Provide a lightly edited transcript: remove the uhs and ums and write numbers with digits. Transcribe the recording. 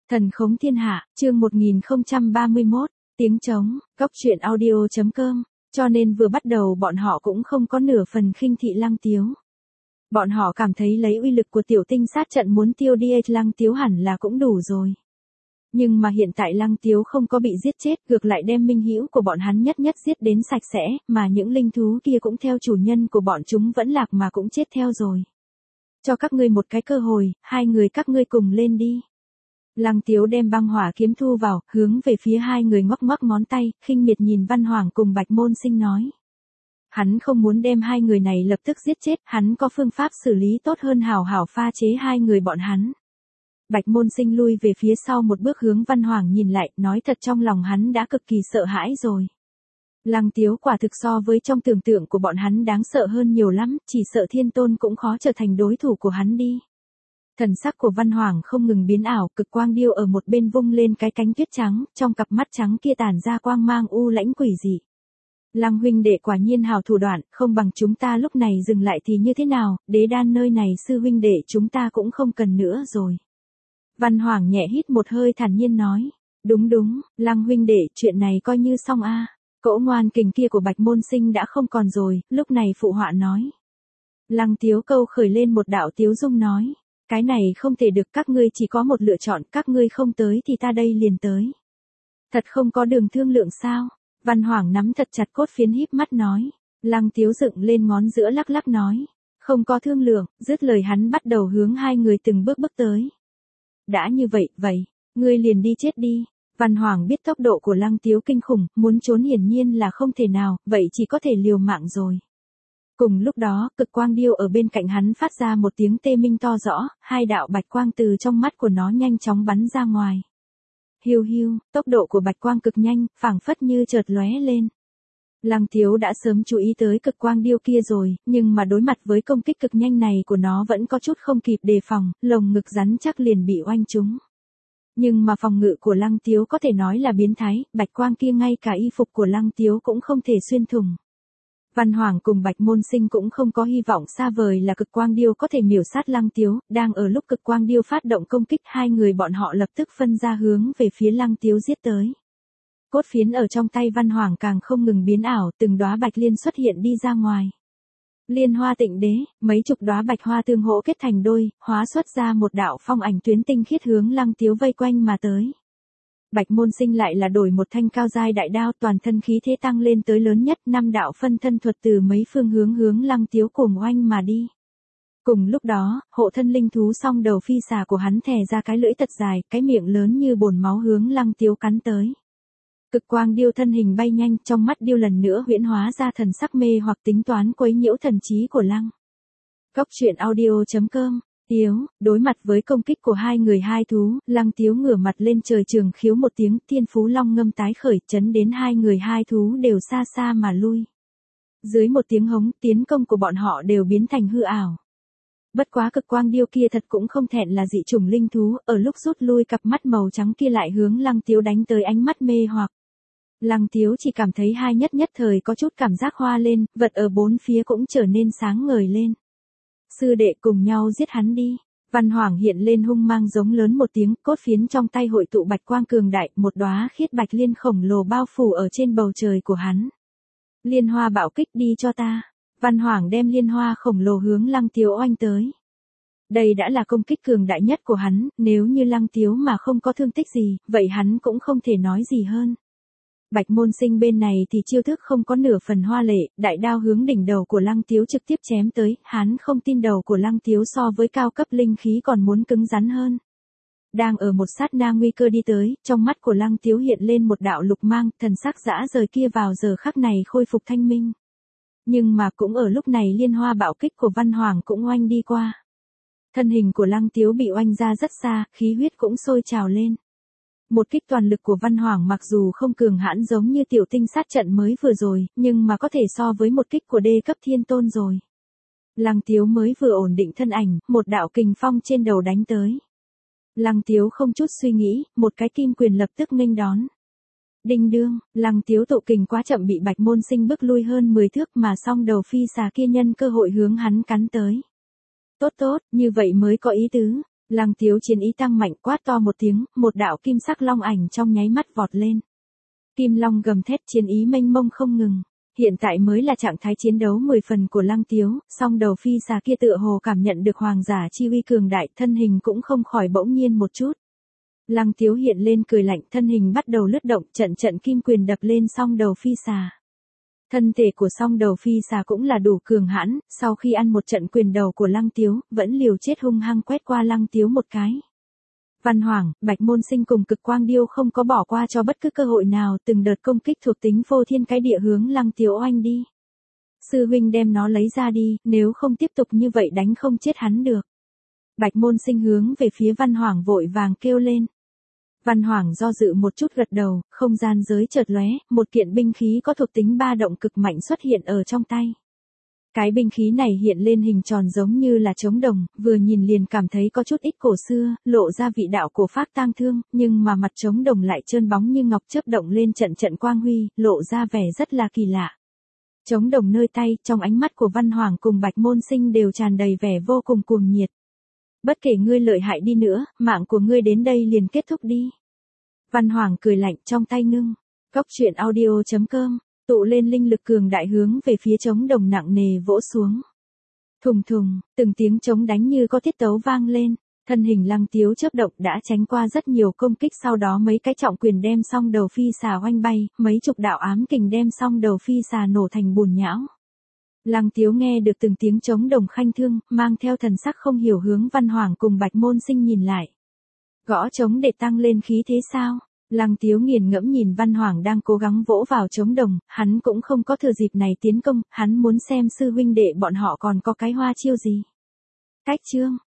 Thần khống thiên hạ, chương 1031, tiếng trống, góc truyện audio.com, cho nên vừa bắt đầu bọn họ cũng không có nửa phần khinh thị Lăng Tiếu. Bọn họ cảm thấy lấy uy lực của tiểu tinh sát trận muốn tiêu đi Lăng Tiếu hẳn là cũng đủ rồi. Nhưng mà hiện tại Lăng Tiếu không có bị giết chết, ngược lại đem minh hữu của bọn hắn nhất nhất giết đến sạch sẽ, mà những linh thú kia cũng theo chủ nhân của bọn chúng vẫn lạc mà cũng chết theo rồi. Cho các ngươi một cái cơ hội, hai người các ngươi cùng lên đi. Lăng Tiếu đem băng hỏa kiếm thu vào, hướng về phía hai người ngoắc ngoắc ngón tay, khinh miệt nhìn Văn Hoàng cùng Bạch Môn Sinh nói. Hắn không muốn đem hai người này lập tức giết chết, hắn có phương pháp xử lý tốt hơn hảo hảo pha chế hai người bọn hắn. Bạch Môn Sinh lui về phía sau một bước hướng Văn Hoàng nhìn lại, nói thật trong lòng hắn đã cực kỳ sợ hãi rồi. Lăng Tiếu quả thực so với trong tưởng tượng của bọn hắn đáng sợ hơn nhiều lắm, chỉ sợ Thiên Tôn cũng khó trở thành đối thủ của hắn đi. Thần sắc của Văn Hoàng không ngừng biến ảo, cực quang điêu ở một bên vung lên cái cánh tuyết trắng, trong cặp mắt trắng kia tản ra quang mang u lãnh quỷ dị. Lăng huynh đệ quả nhiên hào thủ đoạn, không bằng chúng ta lúc này dừng lại thì như thế nào, đế đan nơi này sư huynh đệ chúng ta cũng không cần nữa rồi. Văn Hoàng nhẹ hít một hơi thản nhiên nói, đúng, Lăng huynh đệ chuyện này coi như xong a. Cỗ ngoan kình kia của Bạch Môn Sinh đã không còn rồi, lúc này phụ họa nói. Lăng Tiếu câu khởi lên một đạo tiếu dung nói. Cái này không thể được, các ngươi chỉ có một lựa chọn, các ngươi không tới thì ta đây liền tới. Thật không có đường thương lượng sao? Văn Hoàng nắm thật chặt cốt phiến híp mắt nói. Lăng Tiếu dựng lên ngón giữa lắc lắc nói. Không có thương lượng, dứt lời hắn bắt đầu hướng hai người từng bước bước tới. Đã như vậy, ngươi liền đi chết đi. Văn Hoàng biết tốc độ của Lăng Tiếu kinh khủng, muốn trốn hiển nhiên là không thể nào, vậy chỉ có thể liều mạng rồi. Cùng lúc đó, cực quang điêu ở bên cạnh hắn phát ra một tiếng tê minh to rõ, hai đạo bạch quang từ trong mắt của nó nhanh chóng bắn ra ngoài. Hiu hiu, tốc độ của bạch quang cực nhanh, phảng phất như chợt lóe lên. Lăng Tiếu đã sớm chú ý tới cực quang điêu kia rồi, nhưng mà đối mặt với công kích cực nhanh này của nó vẫn có chút không kịp đề phòng, lồng ngực rắn chắc liền bị oanh trúng. Nhưng mà phòng ngự của Lăng Tiếu có thể nói là biến thái, bạch quang kia ngay cả y phục của Lăng Tiếu cũng không thể xuyên thủng. Văn Hoàng cùng Bạch Môn Sinh cũng không có hy vọng xa vời là cực quang điêu có thể miểu sát Lăng Tiếu, đang ở lúc cực quang điêu phát động công kích hai người bọn họ lập tức phân ra hướng về phía Lăng Tiếu giết tới. Cốt phiến ở trong tay Văn Hoàng càng không ngừng biến ảo, từng đóa bạch liên xuất hiện đi ra ngoài. Liên hoa tịnh đế, mấy chục đóa bạch hoa tương hỗ kết thành đôi, hóa xuất ra một đạo phong ảnh tuyến tinh khiết hướng Lăng Tiếu vây quanh mà tới. Bạch Môn Sinh lại là đổi một thanh cao giai đại đao, toàn thân khí thế tăng lên tới lớn nhất, 5 đạo phân thân thuật từ mấy phương hướng Lăng Tiếu cùng oanh mà đi. Cùng lúc đó, hộ thân linh thú song đầu phi xà của hắn thè ra cái lưỡi thật dài, cái miệng lớn như bồn máu hướng Lăng Tiếu cắn tới. Cực quang điêu thân hình bay nhanh, trong mắt điêu lần nữa huyễn hóa ra thần sắc mê hoặc tính toán quấy nhiễu thần trí của Lăng. Góc truyện audio.com. Đối mặt với công kích của hai người hai thú, Lăng Tiếu ngửa mặt lên trời trường khiếu một tiếng, thiên phú long ngâm tái khởi, chấn đến hai người hai thú đều xa xa mà lui. Dưới một tiếng hống, tiến công của bọn họ đều biến thành hư ảo. Bất quá cực quang điêu kia thật cũng không thẹn là dị chủng linh thú, ở lúc rút lui cặp mắt màu trắng kia lại hướng Lăng Tiếu đánh tới ánh mắt mê hoặc. Lăng Tiếu chỉ cảm thấy hai nhất thời có chút cảm giác hoa lên, vật ở bốn phía cũng trở nên sáng ngời lên. Sư đệ cùng nhau giết hắn đi. Văn Hoàng hiện lên hung mang giống lớn một tiếng, cốt phiến trong tay hội tụ bạch quang cường đại, một đóa khiết bạch liên khổng lồ bao phủ ở trên bầu trời của hắn. Liên hoa bạo kích đi cho ta. Văn Hoàng đem liên hoa khổng lồ hướng Lăng Tiếu oanh tới. Đây đã là công kích cường đại nhất của hắn, nếu như Lăng Tiếu mà không có thương tích gì, vậy hắn cũng không thể nói gì hơn. Bạch Môn Sinh bên này thì chiêu thức không có nửa phần hoa lệ, đại đao hướng đỉnh đầu của Lăng Tiếu trực tiếp chém tới, hắn không tin đầu của Lăng Tiếu so với cao cấp linh khí còn muốn cứng rắn hơn. Đang ở một sát na nguy cơ đi tới, trong mắt của Lăng Tiếu hiện lên một đạo lục mang, thần sắc dã rời kia vào giờ khắc này khôi phục thanh minh. Nhưng mà cũng ở lúc này liên hoa bạo kích của Văn Hoàng cũng oanh đi qua. Thân hình của Lăng Tiếu bị oanh ra rất xa, khí huyết cũng sôi trào lên. Một kích toàn lực của Văn Hoàng mặc dù không cường hãn giống như tiểu tinh sát trận mới vừa rồi, nhưng mà có thể so với một kích của đê cấp thiên tôn rồi. Lăng Tiếu mới vừa ổn định thân ảnh, một đạo kình phong trên đầu đánh tới. Lăng Tiếu không chút suy nghĩ, một cái kim quyền lập tức nghênh đón. Đinh đương, Lăng Tiếu tụ kình quá chậm bị Bạch Môn Sinh bức lui hơn 10 thước mà song đầu phi xà kia nhân cơ hội hướng hắn cắn tới. Tốt, như vậy mới có ý tứ. Lăng Tiếu chiến ý tăng mạnh, quát to một tiếng, một đạo kim sắc long ảnh trong nháy mắt vọt lên. Kim long gầm thét, chiến ý mênh mông không ngừng. Hiện tại mới là trạng thái chiến đấu 10 phần của Lăng Tiếu, song đầu phi xà kia tựa hồ cảm nhận được hoàng giả chi uy cường đại, thân hình cũng không khỏi bỗng nhiên một chút. Lăng Tiếu hiện lên cười lạnh, thân hình bắt đầu lướt động, trận trận kim quyền đập lên song đầu phi xà. Thân thể của song đầu phi xà cũng là đủ cường hãn, sau khi ăn một trận quyền đầu của Lăng Tiếu, vẫn liều chết hung hăng quét qua Lăng Tiếu một cái. Văn Hoàng, Bạch Môn Sinh cùng Cực Quang Điêu không có bỏ qua cho bất cứ cơ hội nào, từng đợt công kích thuộc tính phô thiên cái địa hướng Lăng Tiếu oanh đi. Sư huynh đem nó lấy ra đi, nếu không tiếp tục như vậy đánh không chết hắn được. Bạch Môn Sinh hướng về phía Văn Hoàng vội vàng kêu lên. Văn Hoàng do dự một chút gật đầu, không gian giới chợt lóe, một kiện binh khí có thuộc tính ba động cực mạnh xuất hiện ở trong tay. Cái binh khí này hiện lên hình tròn giống như là trống đồng, vừa nhìn liền cảm thấy có chút ít cổ xưa, lộ ra vị đạo cổ phác tang thương, nhưng mà mặt trống đồng lại trơn bóng như ngọc chớp động lên trận trận quang huy, lộ ra vẻ rất là kỳ lạ. Trống đồng nơi tay, trong ánh mắt của Văn Hoàng cùng Bạch Môn Sinh đều tràn đầy vẻ vô cùng cuồng nhiệt. Bất kể ngươi lợi hại đi nữa, mạng của ngươi đến đây liền kết thúc đi. Văn Hoàng cười lạnh, trong tay ngưng. Cốc truyện audio.com, tụ lên linh lực cường đại hướng về phía trống đồng nặng nề vỗ xuống. Thùng thùng, từng tiếng trống đánh như có tiết tấu vang lên, thân hình Lăng Tiếu chớp động đã tránh qua rất nhiều công kích, sau đó mấy cái trọng quyền đem song đầu phi xà oanh bay, mấy chục đạo ám kình đem song đầu phi xà nổ thành bùn nhão. Lăng Tiếu nghe được từng tiếng trống đồng khanh thương, mang theo thần sắc không hiểu hướng Văn Hoàng cùng Bạch Môn Sinh nhìn lại. Gõ trống để tăng lên khí thế sao? Lăng Tiếu nghiền ngẫm nhìn Văn Hoàng đang cố gắng vỗ vào trống đồng, hắn cũng không có thừa dịp này tiến công, hắn muốn xem sư huynh đệ bọn họ còn có cái hoa chiêu gì. Cách chương